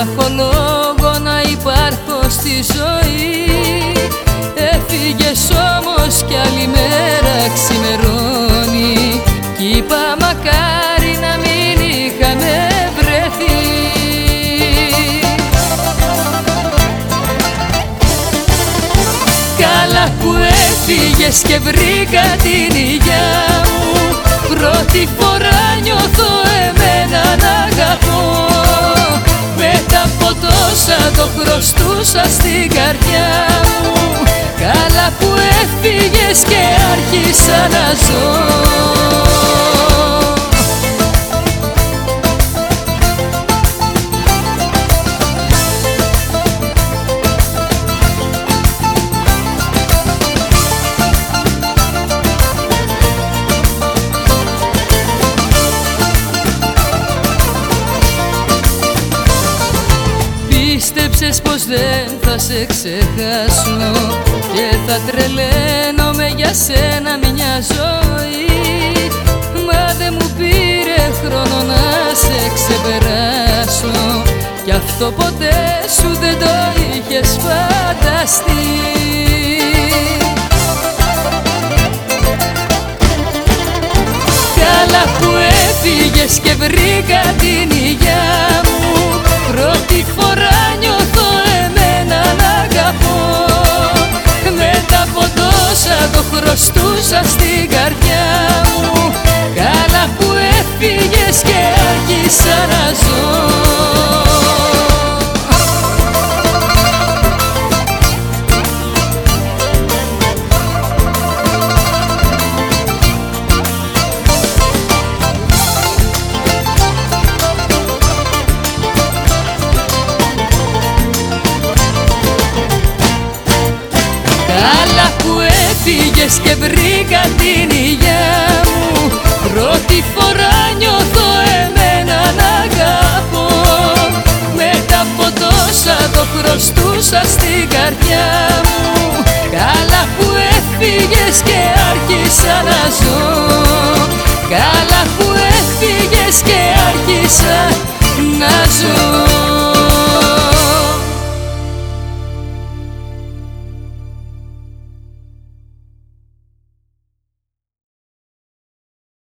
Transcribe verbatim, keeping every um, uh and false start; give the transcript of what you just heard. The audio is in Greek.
έχω λόγο να υπάρχω στη ζωή. Έφυγες όμως κι άλλη μέρα ξημερώνει κι είπα μακάρι να μην είχαμε βρεθεί. Καλά που έφυγες και βρήκα την υγειά μου, πρώτη φορά νιώθω εμένα να αγαπώ. Μετά από τόσα το χρωστούσα στην καρδιά μου, καλά που έφυγες και άρχισα να ζω. Πίστεψες πως δεν θα σε ξεχάσω και θα τρελαίνομαι για σένα μια ζωή. Μα δεν μου πήρε χρόνο να σε ξεπεράσω κι αυτό ποτέ σου δεν το είχες φανταστεί. Καλά που έφυγες και βρήκα την υγειά μου, πρώτη φορά νιώθω εμένα να αγαπώ. Μετά από τόσα το χρωστούσα στην καρδιά μου, καλά που έφυγες και άρχισα να ζω. Καλά που έφυγες και βρήκα την υγειά μου, πρώτη φορά νιώθω εμένα να αγαπώ. Μετά από τόσα το χρωστούσα στην καρδιά μου, καλά που έφυγες και άρχισα να ζω. Καλά που έφυγες και άρχισα να ζω.